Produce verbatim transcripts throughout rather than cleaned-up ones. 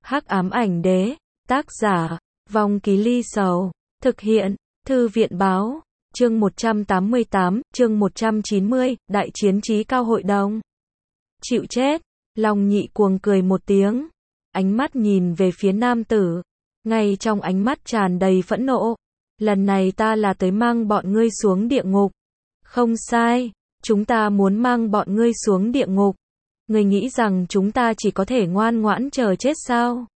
Hắc ám ảnh đế, tác giả, Vong Ký Ly Sầu, thực hiện, Thư viện báo, chương một trăm tám mươi tám, chương một trăm chín mươi, đại chiến trí cao hội đồng. Chịu chết, Long Nhị cuồng cười một tiếng, ánh mắt nhìn về phía nam tử, ngay trong ánh mắt tràn đầy phẫn nộ. Lần này ta là tới mang bọn ngươi xuống địa ngục. Không sai, chúng ta muốn mang bọn ngươi xuống địa ngục. Ngươi nghĩ rằng chúng ta chỉ có thể ngoan ngoãn chờ chết sao?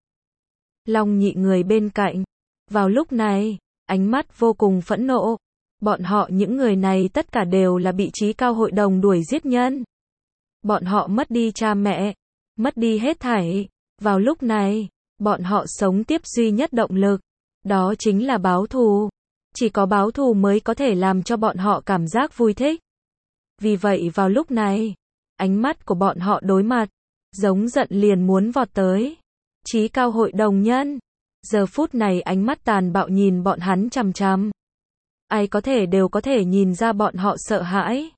Long Nhị người bên cạnh, vào lúc này, ánh mắt vô cùng phẫn nộ. Bọn họ những người này tất cả đều là bị trí cao hội đồng đuổi giết nhân. Bọn họ mất đi cha mẹ, mất đi hết thảy. Vào lúc này, bọn họ sống tiếp duy nhất động lực, đó chính là báo thù. Chỉ có báo thù mới có thể làm cho bọn họ cảm giác vui thích. Vì vậy vào lúc này, ánh mắt của bọn họ đối mặt, giống giận liền muốn vọt tới. Trí cao hội đồng nhân, giờ phút này ánh mắt tàn bạo nhìn bọn hắn chằm chằm. Ai có thể đều có thể nhìn ra bọn họ sợ hãi.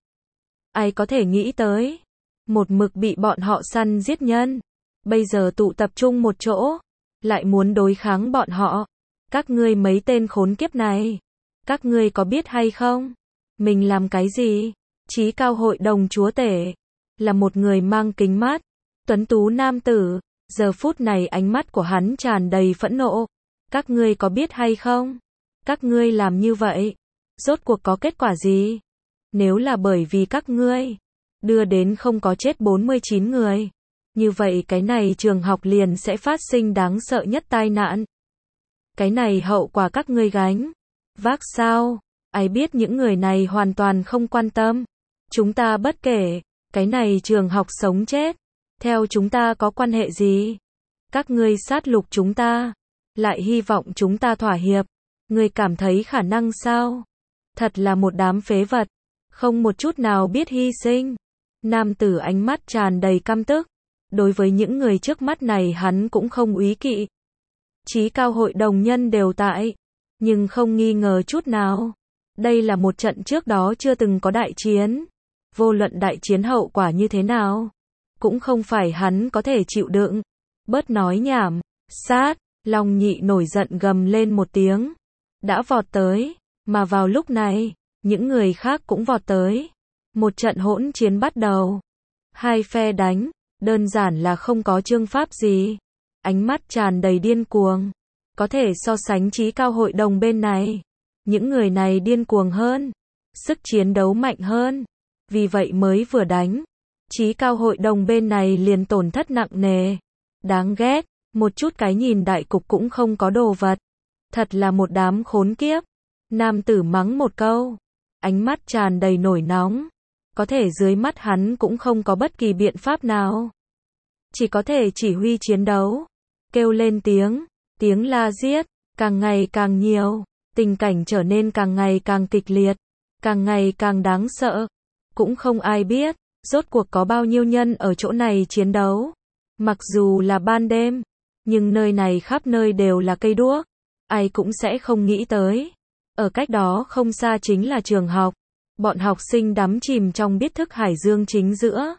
Ai có thể nghĩ tới, một mực bị bọn họ săn giết nhân, bây giờ tụ tập trung một chỗ, lại muốn đối kháng bọn họ. Các ngươi mấy tên khốn kiếp này, các ngươi có biết hay không? Mình làm cái gì? Trí cao hội đồng chúa tể, là một người mang kính mát, tuấn tú nam tử, giờ phút này ánh mắt của hắn tràn đầy phẫn nộ. Các ngươi có biết hay không? Các ngươi làm như vậy, rốt cuộc có kết quả gì? Nếu là bởi vì các ngươi, đưa đến không có chết bốn mươi chín người, như vậy cái này trường học liền sẽ phát sinh đáng sợ nhất tai nạn. Cái này hậu quả các ngươi gánh vác sao? Ai biết những người này hoàn toàn không quan tâm. Chúng ta bất kể, cái này trường học sống chết, theo chúng ta có quan hệ gì? Các ngươi sát lục chúng ta, lại hy vọng chúng ta thỏa hiệp. Ngươi cảm thấy khả năng sao? Thật là một đám phế vật, không một chút nào biết hy sinh. Nam tử ánh mắt tràn đầy căm tức. Đối với những người trước mắt này hắn cũng không úy kỵ. Trí cao hội đồng nhân đều tại, nhưng không nghi ngờ chút nào. Đây là một trận trước đó chưa từng có đại chiến. Vô luận đại chiến hậu quả như thế nào, cũng không phải hắn có thể chịu đựng. Bớt nói nhảm, sát, Long Nhị nổi giận gầm lên một tiếng. Đã vọt tới, mà vào lúc này, những người khác cũng vọt tới. Một trận hỗn chiến bắt đầu. Hai phe đánh, đơn giản là không có chương pháp gì. Ánh mắt tràn đầy điên cuồng. Có thể so sánh trí cao hội đồng bên này. Những người này điên cuồng hơn, sức chiến đấu mạnh hơn. Vì vậy mới vừa đánh, trí cao hội đồng bên này liền tổn thất nặng nề. Đáng ghét, một chút cái nhìn đại cục cũng không có đồ vật. Thật là một đám khốn kiếp. Nam tử mắng một câu, ánh mắt tràn đầy nổi nóng. Có thể dưới mắt hắn cũng không có bất kỳ biện pháp nào. Chỉ có thể chỉ huy chiến đấu. Kêu lên tiếng, tiếng la giết, càng ngày càng nhiều. Tình cảnh trở nên càng ngày càng kịch liệt, càng ngày càng đáng sợ. Cũng không ai biết, rốt cuộc có bao nhiêu nhân ở chỗ này chiến đấu. Mặc dù là ban đêm, nhưng nơi này khắp nơi đều là cây đuốc. Ai cũng sẽ không nghĩ tới. Ở cách đó không xa chính là trường học. Bọn học sinh đắm chìm trong biết thức hải dương chính giữa.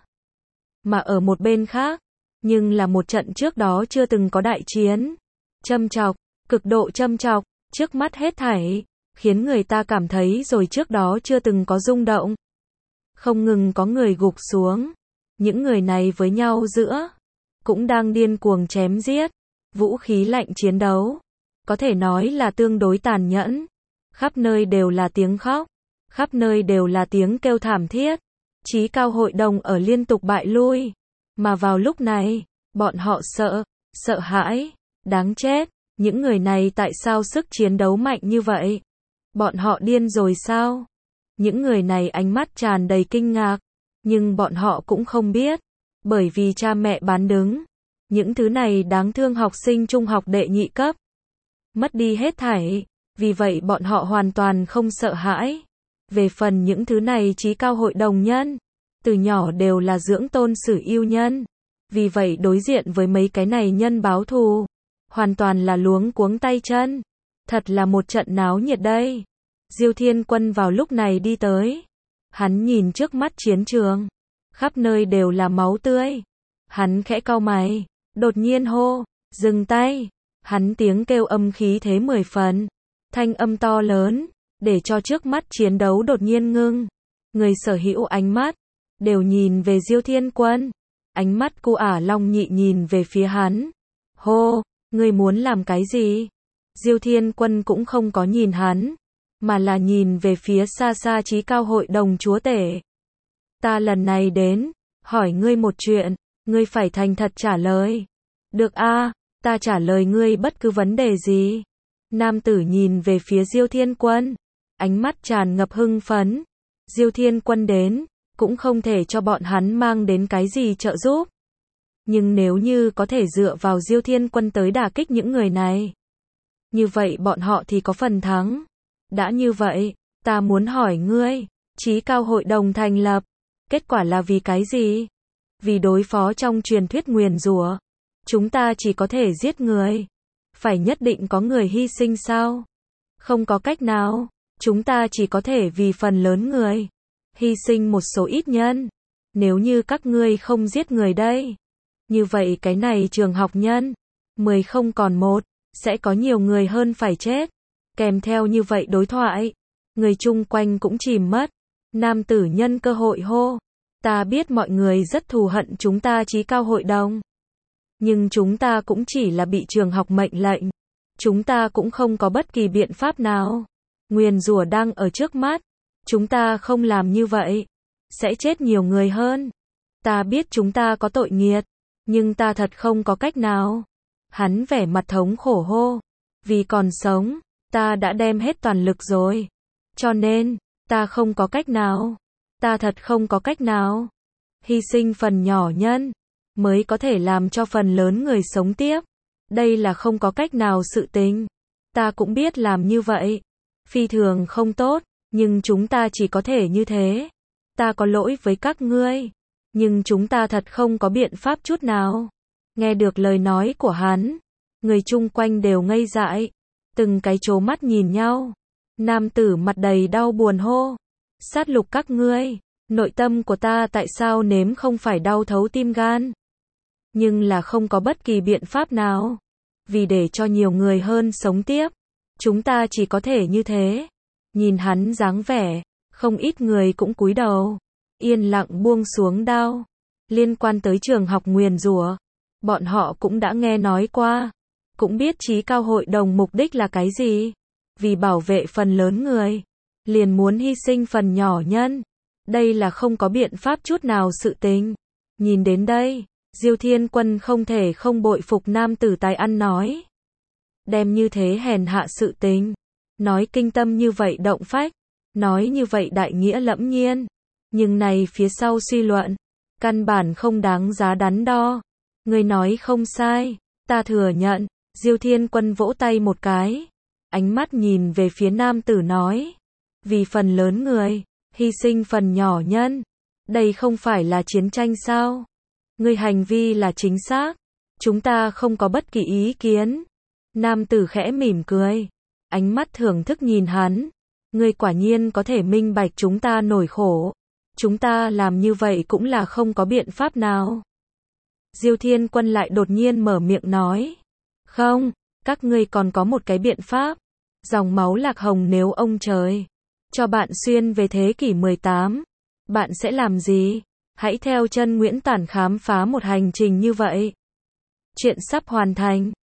Mà ở một bên khác, nhưng là một trận trước đó chưa từng có đại chiến. Châm chọc, cực độ châm chọc. Trước mắt hết thảy, khiến người ta cảm thấy rồi trước đó chưa từng có rung động. Không ngừng có người gục xuống. Những người này với nhau giữa, cũng đang điên cuồng chém giết. Vũ khí lạnh chiến đấu, có thể nói là tương đối tàn nhẫn. Khắp nơi đều là tiếng khóc, khắp nơi đều là tiếng kêu thảm thiết. Trí cao hội đồng ở liên tục bại lui. Mà vào lúc này, bọn họ sợ, sợ hãi, đáng chết. Những người này tại sao sức chiến đấu mạnh như vậy? Bọn họ điên rồi sao? Những người này ánh mắt tràn đầy kinh ngạc, nhưng bọn họ cũng không biết, bởi vì cha mẹ bán đứng. Những thứ này đáng thương học sinh trung học đệ nhị cấp, mất đi hết thảy, vì vậy bọn họ hoàn toàn không sợ hãi. Về phần những thứ này trí cao hội đồng nhân, từ nhỏ đều là dưỡng tôn sử yêu nhân, vì vậy đối diện với mấy cái này nhân báo thù, hoàn toàn là luống cuống tay chân. Thật là một trận náo nhiệt đây. Diêu Thiên Quân vào lúc này đi tới. Hắn nhìn trước mắt chiến trường, khắp nơi đều là máu tươi. Hắn khẽ cau mày, đột nhiên hô, Dừng tay. Hắn tiếng kêu âm khí thế mười phần. Thanh âm to lớn, để cho trước mắt chiến đấu đột nhiên ngưng. Người sở hữu ánh mắt, đều nhìn về Diêu Thiên Quân. Ánh mắt cu ả long nhị nhìn về phía hắn. Hô, ngươi muốn làm cái gì? Diêu Thiên Quân cũng không có nhìn hắn, mà là nhìn về phía xa xa Chí Cao Hội đồng chúa tể. Ta lần này đến, hỏi ngươi một chuyện, ngươi phải thành thật trả lời. Được a, ta trả lời ngươi bất cứ vấn đề gì. Nam tử nhìn về phía Diêu Thiên Quân, ánh mắt tràn ngập hưng phấn. Diêu Thiên Quân đến, cũng không thể cho bọn hắn mang đến cái gì trợ giúp. Nhưng nếu như có thể dựa vào Diêu Thiên Quân tới đả kích những người này, như vậy bọn họ thì có phần thắng. Đã như vậy, ta muốn hỏi ngươi, Chí Cao Hội đồng thành lập, kết quả là vì cái gì? Vì đối phó trong truyền thuyết nguyền rủa, chúng ta chỉ có thể giết người. Phải nhất định có người hy sinh sao? Không có cách nào, chúng ta chỉ có thể vì phần lớn người, hy sinh một số ít nhân. Nếu như các ngươi không giết người đây, như vậy cái này trường học nhân, mười không còn một, sẽ có nhiều người hơn phải chết. Kèm theo như vậy đối thoại, người chung quanh cũng chìm mất. Nam tử nhân cơ hội hô, ta biết mọi người rất thù hận chúng ta Chí Cao Hội đồng. Nhưng chúng ta cũng chỉ là bị trường học mệnh lệnh. Chúng ta cũng không có bất kỳ biện pháp nào. Nguyền rủa đang ở trước mắt. Chúng ta không làm như vậy, sẽ chết nhiều người hơn. Ta biết chúng ta có tội nghiệt, nhưng ta thật không có cách nào. Hắn vẻ mặt thống khổ hô, vì còn sống, ta đã đem hết toàn lực rồi. Cho nên, ta không có cách nào. Ta thật không có cách nào. Hy sinh phần nhỏ nhân, mới có thể làm cho phần lớn người sống tiếp. Đây là không có cách nào sự tình. Ta cũng biết làm như vậy. Phi thường không tốt, nhưng chúng ta chỉ có thể như thế. Ta có lỗi với các ngươi, nhưng chúng ta thật không có biện pháp chút nào. Nghe được lời nói của hắn, người chung quanh đều ngây dại, từng cái trố mắt nhìn nhau. Nam tử mặt đầy đau buồn hô, sát lục các ngươi, nội tâm của ta tại sao nếm không phải đau thấu tim gan. Nhưng là không có bất kỳ biện pháp nào. Vì để cho nhiều người hơn sống tiếp, chúng ta chỉ có thể như thế. Nhìn hắn dáng vẻ, không ít người cũng cúi đầu, yên lặng buông xuống đao. Liên quan tới trường học nguyền rủa, bọn họ cũng đã nghe nói qua, cũng biết Chí Cao Hội đồng mục đích là cái gì. Vì bảo vệ phần lớn người, liền muốn hy sinh phần nhỏ nhân. Đây là không có biện pháp chút nào sự tình. Nhìn đến đây, Diêu Thiên Quân không thể không bội phục nam tử tài ăn nói. Đem như thế hèn hạ sự tình, nói kinh tâm như vậy động phách, nói như vậy đại nghĩa lẫm nhiên. Nhưng này phía sau suy luận, căn bản không đáng giá đắn đo. Người nói không sai, ta thừa nhận. Diêu Thiên Quân vỗ tay một cái, ánh mắt nhìn về phía nam tử nói, vì phần lớn người, hy sinh phần nhỏ nhân. Đây không phải là chiến tranh sao? Người hành vi là chính xác, chúng ta không có bất kỳ ý kiến. Nam tử khẽ mỉm cười, ánh mắt thưởng thức nhìn hắn. Ngươi quả nhiên có thể minh bạch chúng ta nổi khổ. Chúng ta làm như vậy cũng là không có biện pháp nào. Diêu Thiên Quân lại đột nhiên mở miệng nói, không, các ngươi còn có một cái biện pháp. Dòng máu Lạc Hồng nếu ông trời cho bạn xuyên về thế kỷ mười tám, bạn sẽ làm gì? Hãy theo chân Nguyễn Tản khám phá một hành trình như vậy. Chuyện sắp hoàn thành.